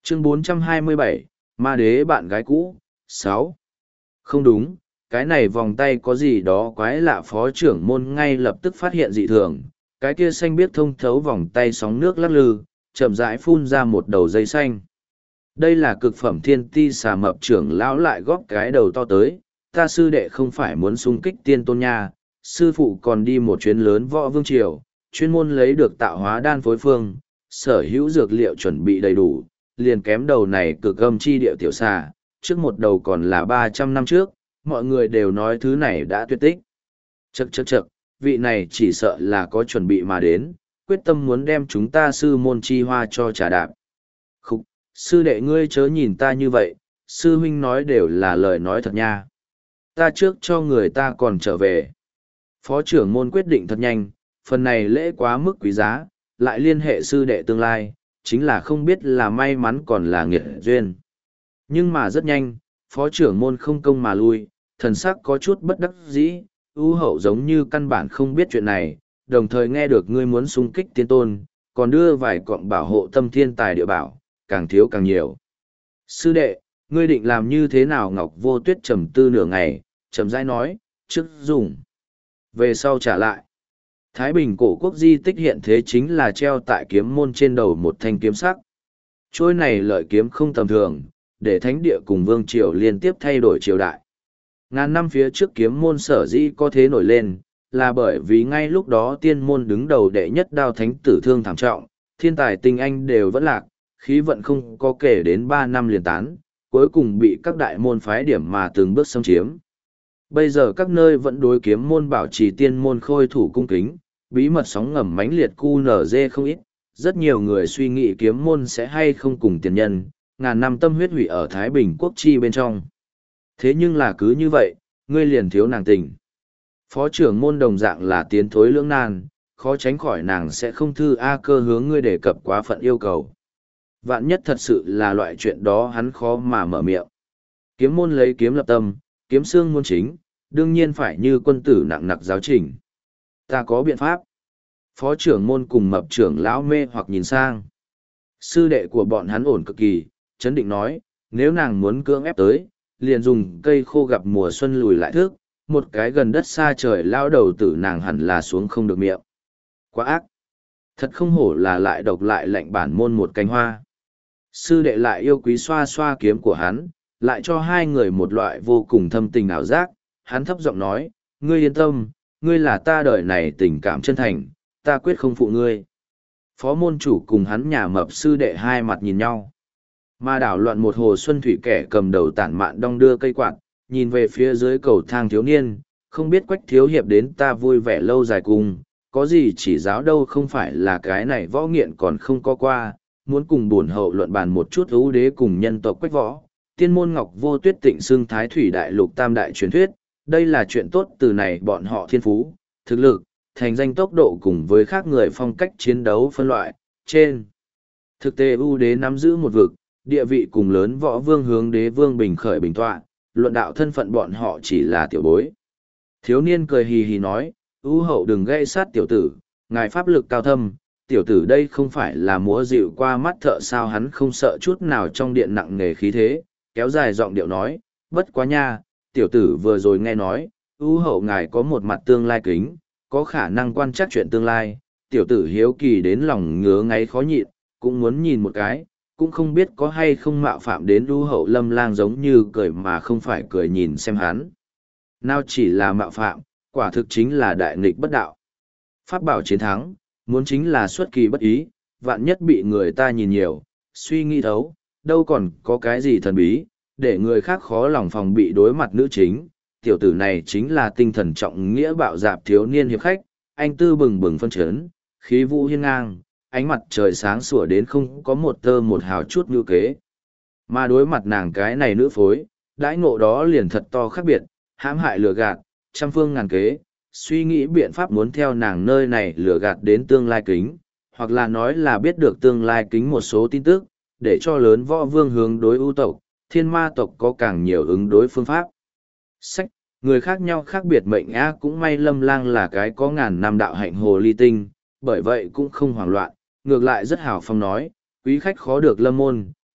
Chương 427, Ma đế bạn gái cũ, 6. Không đúng, cái này vòng tay có gì đó quái lạ. Phó trưởng môn ngay lập tức phát hiện dị thường, cái kia xanh biếc thông thấu vòng tay sóng nước lắc lư, chậm rãi phun ra một đầu dây xanh. Đây là cực phẩm thiên ti xà mập. Trưởng lão lại góp cái đầu to tới, ta sư đệ không phải muốn xung kích tiên tôn nha, sư phụ còn đi một chuyến lớn võ vương triều, chuyên môn lấy được tạo hóa đan phối phương, sở hữu dược liệu chuẩn bị đầy đủ, liền kém đầu này cực âm chi địa tiểu xà, trước một đầu còn là 300 năm trước, mọi người đều nói thứ này đã tuyệt tích. Chậc, vị này chỉ sợ là có chuẩn bị mà đến, quyết tâm muốn đem chúng ta sư môn chi hoa cho trà đạp. Khúc, sư đệ ngươi chớ nhìn ta như vậy, sư huynh nói đều là lời nói thật nha. Ta trước cho người ta còn trở về. Phó trưởng môn quyết định thật nhanh, phần này lễ quá mức quý giá, lại liên hệ sư đệ tương lai, chính là không biết là may mắn còn là nghiệt duyên. Nhưng mà rất nhanh, phó trưởng môn không công mà lui, thần sắc có chút bất đắc dĩ, ưu hậu giống như căn bản không biết chuyện này, đồng thời nghe được ngươi muốn xung kích tiên tôn, còn đưa vài cọng bảo hộ tâm thiên tài địa bảo, càng thiếu càng nhiều. Sư đệ, ngươi định làm như thế nào? Ngọc Vô Tuyết trầm tư nửa ngày, chậm rãi nói, trước dùng, về sau trả lại. Thái Bình cổ quốc di tích hiện thế chính là treo tại kiếm môn trên đầu một thanh kiếm sắc. Trôi này lợi kiếm không tầm thường, để thánh địa cùng vương triều liên tiếp thay đổi triều đại. Ngàn năm phía trước kiếm môn sở dĩ có thế nổi lên, là bởi vì ngay lúc đó tiên môn đứng đầu đệ nhất đao thánh tử thương thảm trọng, thiên tài tinh anh đều vẫn lạc, khí vận không có kể đến 3 năm liền tán, cuối cùng bị các đại môn phái điểm mà từng bước xâm chiếm. Bây giờ các nơi vẫn đối kiếm môn bảo trì tiên môn khôi thủ cung kính, bí mật sóng ngầm mãnh liệt QNZ không ít, rất nhiều người suy nghĩ kiếm môn sẽ hay không cùng tiền nhân, ngàn năm tâm huyết hủy ở Thái Bình quốc chi bên trong. Thế nhưng là cứ như vậy, ngươi liền thiếu nàng tình. Phó trưởng môn đồng dạng là tiến thối lưỡng nan, khó tránh khỏi nàng sẽ không thư A Cơ hướng ngươi đề cập quá phận yêu cầu. Vạn nhất thật sự là loại chuyện đó hắn khó mà mở miệng. Kiếm môn lấy kiếm lập tâm, kiếm xương môn chính, đương nhiên phải như quân tử nặng nặc giáo trình. Ta có biện pháp. Phó trưởng môn cùng mập trưởng lão mê hoặc nhìn sang. Sư đệ của bọn hắn ổn cực kỳ, chấn định nói, nếu nàng muốn cưỡng ép tới, liền dùng cây khô gặp mùa xuân lùi lại thước, một cái gần đất xa trời lao đầu tử nàng hẳn là xuống không được miệng. Quá ác. Thật không hổ là lại độc lại lạnh bản môn một cánh hoa. Sư đệ lại yêu quý xoa xoa kiếm của hắn, lại cho hai người một loại vô cùng thâm tình ảo giác. Hắn thấp giọng nói, ngươi yên tâm, ngươi là ta đời này tình cảm chân thành, ta quyết không phụ ngươi. Phó môn chủ cùng hắn nhà mập sư đệ hai mặt nhìn nhau. Mà đảo loạn một hồ xuân thủy kẻ cầm đầu tản mạn đong đưa cây quạt, nhìn về phía dưới cầu thang thiếu niên, không biết Quách thiếu hiệp đến ta vui vẻ lâu dài cùng, có gì chỉ giáo đâu, không phải là cái này võ nghiện còn không có qua, muốn cùng bổn hậu luận bàn một chút ưu đế cùng nhân tộc Quách võ. Tiên môn Ngọc Vô Tuyết tịnh xưng Thái Thủy Đại Lục tam đại truyền thuyết, đây là chuyện tốt từ này bọn họ thiên phú, thực lực, thành danh tốc độ cùng với khác người phong cách chiến đấu phân loại, trên. Thực tế ưu đế nắm giữ một vực, địa vị cùng lớn võ vương hướng đế vương bình khởi bình tọa, luận đạo thân phận bọn họ chỉ là tiểu bối. Thiếu niên cười hì hì nói, ưu hậu đừng gây sát tiểu tử, ngài pháp lực cao thâm, tiểu tử đây không phải là múa dịu qua mắt thợ sao. Hắn không sợ chút nào trong điện nặng nề khí thế, kéo dài giọng điệu nói, bất quá nha, tiểu tử vừa rồi nghe nói, ưu hậu ngài có một mặt tương lai kính, có khả năng quan trắc chuyện tương lai, tiểu tử hiếu kỳ đến lòng ngứa ngáy khó nhịn, cũng muốn nhìn một cái, cũng không biết có hay không mạo phạm đến ưu hậu. Lâm Lang giống như cười mà không phải cười nhìn xem hắn. Nào chỉ là mạo phạm, quả thực chính là đại nghịch bất đạo. Pháp bảo chiến thắng, muốn chính là xuất kỳ bất ý, vạn nhất bị người ta nhìn nhiều, suy nghĩ thấu, đâu còn có cái gì thần bí, để người khác khó lòng phòng bị đối mặt nữ chính. Tiểu tử này chính là tinh thần trọng nghĩa bạo dạp thiếu niên hiệp khách, anh tư bừng bừng phân chấn, khí vũ hiên ngang, ánh mặt trời sáng sủa đến không có một tơ một hào chút ngữ kế. Mà đối mặt nàng cái này nữ phối, đãi ngộ đó liền thật to khác biệt, hãm hại lừa gạt, trăm phương ngàn kế, suy nghĩ biện pháp muốn theo nàng nơi này lừa gạt đến tương lai kính, hoặc là nói là biết được tương lai kính một số tin tức, để cho lớn võ vương hướng đối ưu tộc, thiên ma tộc có càng nhiều ứng đối phương pháp. Sách, người khác nhau khác biệt mệnh á, cũng may Lâm Lang là cái có ngàn năm đạo hạnh hồ ly tinh, bởi vậy cũng không hoảng loạn, ngược lại rất hào phong nói, quý khách khó được lâm môn,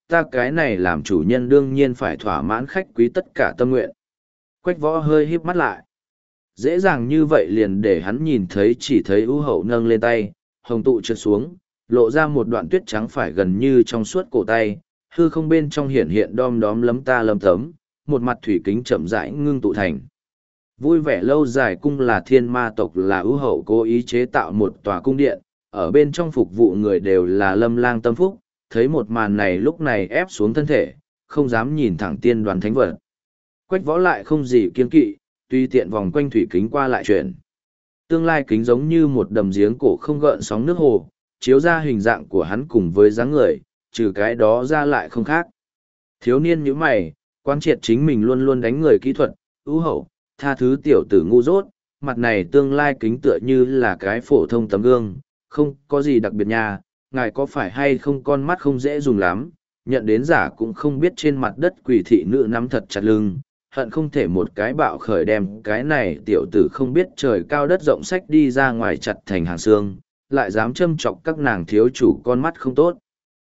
ta cái này làm chủ nhân đương nhiên phải thỏa mãn khách quý tất cả tâm nguyện. Quách Võ hơi híp mắt lại. Dễ dàng như vậy liền để hắn nhìn thấy, chỉ thấy ưu hậu nâng lên tay, hồng tụ trượt xuống, lộ ra một đoạn tuyết trắng phải gần như trong suốt cổ tay, hư không bên trong hiện hiện đom đóm lấm ta lấm tấm, một mặt thủy kính chậm rãi ngưng tụ thành. Vui vẻ lâu dài cung là thiên ma tộc là ưu hậu cố ý chế tạo một tòa cung điện, ở bên trong phục vụ người đều là Lâm Lang tâm phúc, thấy một màn này lúc này ép xuống thân thể, không dám nhìn thẳng tiên đoàn thánh vật. Quách Võ lại không gì kiên kỵ, tùy tiện vòng quanh thủy kính qua lại chuyển. Tương lai kính giống như một đầm giếng cổ không gợn sóng nước hồ, chiếu ra hình dạng của hắn cùng với dáng người, trừ cái đó ra lại không khác. Thiếu niên nhíu mày, quan triệt chính mình luôn luôn đánh người kỹ thuật, ưu hậu, tha thứ tiểu tử ngu dốt, mặt này tương lai kính tựa như là cái phổ thông tấm gương, không có gì đặc biệt nha, ngài có phải hay không con mắt không dễ dùng lắm, nhận đến giả cũng không biết trên mặt đất quỷ thị nữ nắm thật chặt lưng, hận không thể một cái bạo khởi đem cái này tiểu tử không biết trời cao đất rộng sách đi ra ngoài chặt thành hàng xương, lại dám châm chọc các nàng thiếu chủ con mắt không tốt.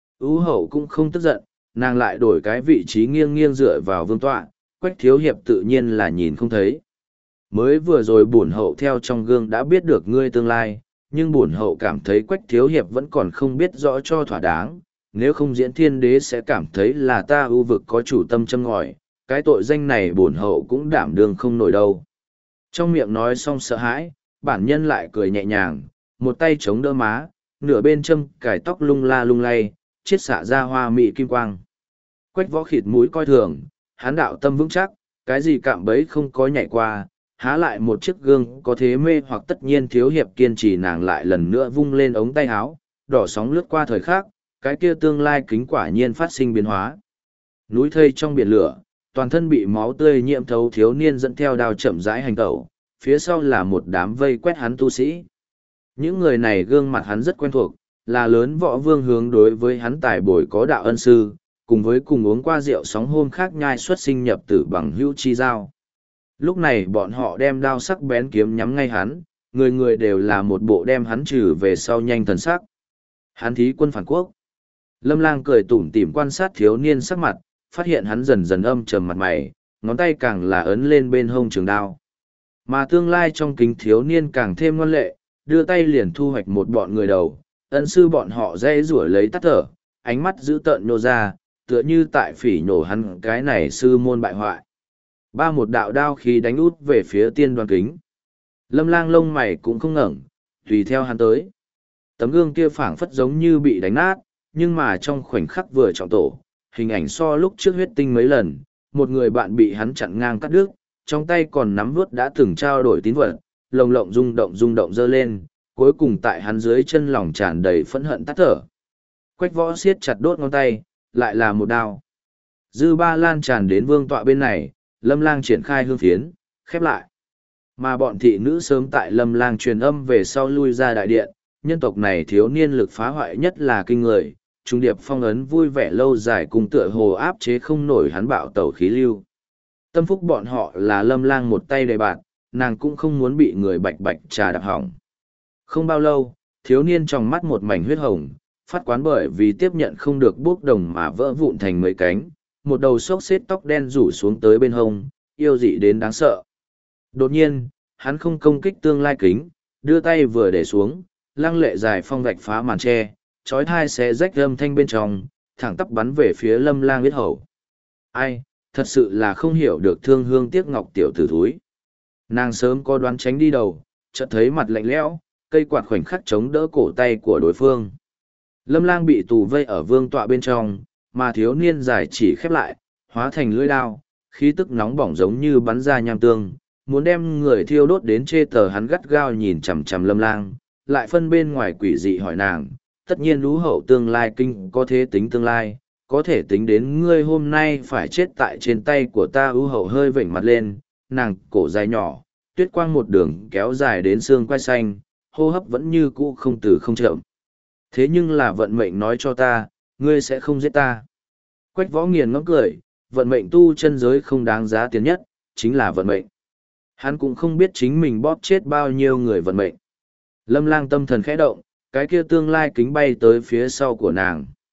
Ú hậu cũng không tức giận, nàng lại đổi cái vị trí nghiêng nghiêng dựa vào vương tọa, Quách thiếu hiệp tự nhiên là nhìn không thấy. Mới vừa rồi bổn hậu theo trong gương đã biết được ngươi tương lai, nhưng bổn hậu cảm thấy Quách thiếu hiệp vẫn còn không biết rõ cho thỏa đáng, nếu không diễn thiên đế sẽ cảm thấy là ta ưu vực có chủ tâm châm ngòi, cái tội danh này bổn hậu cũng đảm đương không nổi đâu. Trong miệng nói xong sợ hãi, bản nhân lại cười nhẹ nhàng, một tay chống đỡ má, nửa bên châm cài tóc lung la lung lay, chiết xạ ra hoa mị kim quang. Quách Võ khịt mũi coi thường, hán đạo tâm vững chắc, cái gì cạm bẫy không có nhảy qua, há lại một chiếc gương có thế mê hoặc tất nhiên thiếu hiệp kiên trì, nàng lại lần nữa vung lên ống tay áo, đỏ sóng lướt qua thời khắc, cái kia tương lai kính quả nhiên phát sinh biến hóa. Núi thây trong biển lửa, toàn thân bị máu tươi nhiễm thấu thiếu niên dẫn theo đao chậm rãi hành tẩu, phía sau là một đám vây quét hắn tu sĩ. Những người này gương mặt hắn rất quen thuộc, là lớn võ vương hướng đối với hắn tài bồi có đạo ân sư, cùng với cùng uống qua rượu sóng hôm khác nhai xuất sinh nhập tử bằng hữu chi giao. Lúc này bọn họ đem đao sắc bén kiếm nhắm ngay hắn, người người đều là một bộ đem hắn trừ về sau nhanh thần sắc. Hắn thí quân phản quốc. Lâm Lang cười tủm tỉm quan sát thiếu niên sắc mặt, phát hiện hắn dần dần âm trầm mặt mày, ngón tay càng là ấn lên bên hông trường đao. Mà tương lai trong kính thiếu niên càng thêm ngoan lệ, đưa tay liền thu hoạch một bọn người đầu, ân sư bọn họ dây rủa lấy tắt thở, ánh mắt dữ tợn nhô ra, tựa như tại phỉ nhổ hắn cái này sư môn bại hoại. Ba một đạo đao khí đánh út về phía tiên đoàn kính. Lâm Lang lông mày cũng không ngẩng, tùy theo hắn tới. Tấm gương kia phảng phất giống như bị đánh nát, nhưng mà trong khoảnh khắc vừa trọng tổ, hình ảnh so lúc trước huyết tinh mấy lần, một người bạn bị hắn chặn ngang cắt đứt, trong tay còn nắm vuốt đã từng trao đổi tín vật, lồng lộng rung động dơ lên, cuối cùng tại hắn dưới chân lòng tràn đầy phẫn hận tắt thở. Quách Võ siết chặt đốt ngón tay, lại là một đao. Dư ba lan tràn đến vương tọa bên này, Lâm Lang triển khai hương phiến, khép lại. Mà bọn thị nữ sớm tại Lâm Lang truyền âm về sau lui ra đại điện, nhân tộc này thiếu niên lực phá hoại nhất là kinh người, trung điệp phong ấn vui vẻ lâu dài cùng tựa hồ áp chế không nổi hắn bạo tẩu khí lưu. Tâm phúc bọn họ là Lâm Lang một tay đầy bạt, nàng cũng không muốn bị người bạch bạch trà đạp hỏng. Không bao lâu, thiếu niên trong mắt một mảnh huyết hồng, phát quán bởi vì tiếp nhận không được bốc đồng mà vỡ vụn thành mấy cánh, một đầu xốc xếp tóc đen rủ xuống tới bên hông, yêu dị đến đáng sợ. Đột nhiên, hắn không công kích tương lai kính, đưa tay vừa để xuống, lăng lệ dài phong vạch phá màn tre, chói thai xé rách âm thanh bên trong, thẳng tắp bắn về phía Lâm Lang huyết hầu. Ai, thật sự là không hiểu được thương hương tiếc ngọc tiểu tử thúi. Nàng sớm có đoán tránh đi đầu, chợt thấy mặt lạnh lẽo, cây quạt khoảnh khắc chống đỡ cổ tay của đối phương. Lâm Lang bị tù vây ở vương tọa bên trong, mà thiếu niên dài chỉ khép lại, hóa thành lưỡi đao, khí tức nóng bỏng giống như bắn ra nham tương, muốn đem người thiêu đốt đến chê tờ. Hắn gắt gao nhìn chằm chằm Lâm Lang, lại phân bên ngoài quỷ dị hỏi nàng, tất nhiên lũ hậu tương lai kinh có thể tính tương lai, có thể tính đến ngươi hôm nay phải chết tại trên tay của ta. Ưu hậu hơi vểnh mặt lên, nàng cổ dài nhỏ, tuyết quang một đường kéo dài đến xương quai xanh, hô hấp vẫn như cũ không từ không chậm. Thế nhưng là vận mệnh nói cho ta, ngươi sẽ không giết ta. Quách Võ nghiền ngẫm cười, vận mệnh tu chân giới không đáng giá tiền nhất, chính là vận mệnh. Hắn cũng không biết chính mình bóp chết bao nhiêu người vận mệnh. Lâm Lang tâm thần khẽ động, cái kia tương lai kính bay tới phía sau của nàng.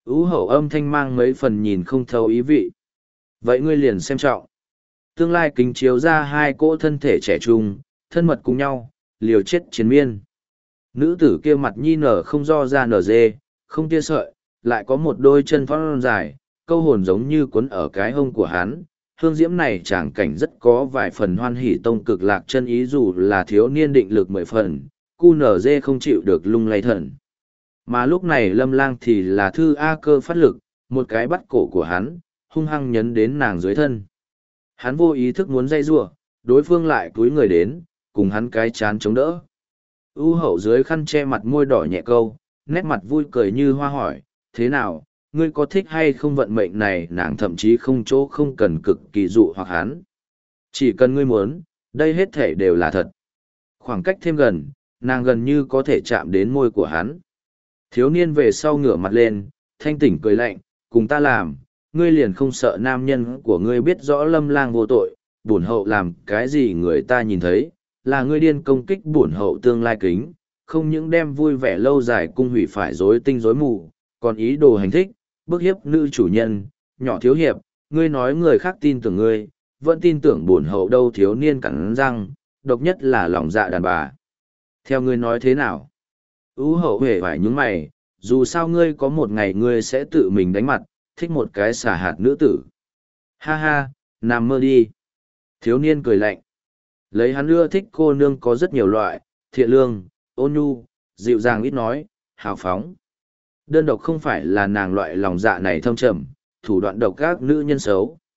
Ú hậu âm thanh mang mấy phần nhìn không thấu ý vị. Vậy ngươi liền xem trọng. Tương lai kính chiếu ra hai cỗ thân thể trẻ trung, thân mật cùng nhau, liều chết chiến miên. Nữ tử kia mặt nhi nở không do ra nở dê, không tia sợi, lại có một đôi chân thon dài, câu hồn giống như cuốn ở cái hông của hắn. Hương diễm này tràng cảnh rất có vài phần hoan hỷ tông cực lạc chân ý, dù là thiếu niên định lực 10 phần, cu nở dê không chịu được lung lay thần. Mà lúc này Lâm Lang thì là thư A cơ phát lực, một cái bắt cổ của hắn, hung hăng nhấn đến nàng dưới thân. Hắn vô ý thức muốn dây giụa, đối phương lại cúi người đến, cùng hắn cái chán chống đỡ. U hậu dưới khăn che mặt môi đỏ nhẹ câu, nét mặt vui cười như hoa hỏi, thế nào, ngươi có thích hay không vận mệnh này? Nàng thậm chí không chỗ không cần cực kỳ dụ hoặc hắn. Chỉ cần ngươi muốn, đây hết thể đều là thật. Khoảng cách thêm gần, nàng gần như có thể chạm đến môi của hắn. Thiếu niên về sau ngửa mặt lên, thanh tỉnh cười lạnh, cùng ta làm, ngươi liền không sợ nam nhân của ngươi biết rõ Lâm Lang vô tội, bổn hậu làm cái gì người ta nhìn thấy, là ngươi điên công kích bổn hậu tương lai kính, không những đem vui vẻ lâu dài cung hủy phải rối tinh rối mù, còn ý đồ hành thích, bức hiếp nữ chủ nhân, nhỏ thiếu hiệp, ngươi nói người khác tin tưởng ngươi, vẫn tin tưởng bổn hậu đâu? Thiếu niên cắn răng, độc nhất là lòng dạ đàn bà. Theo ngươi nói thế nào? Ú hậu hề phải nhúng mày, dù sao ngươi có một ngày ngươi sẽ tự mình đánh mặt, thích một cái xả hạt nữ tử. Ha ha, nằm mơ đi. Thiếu niên cười lạnh. Lấy hắn ưa thích cô nương có rất nhiều loại, thiện lương, ôn nhu, dịu dàng ít nói, hào phóng. Đơn độc không phải là nàng loại lòng dạ này thâm trầm, thủ đoạn độc các nữ nhân xấu.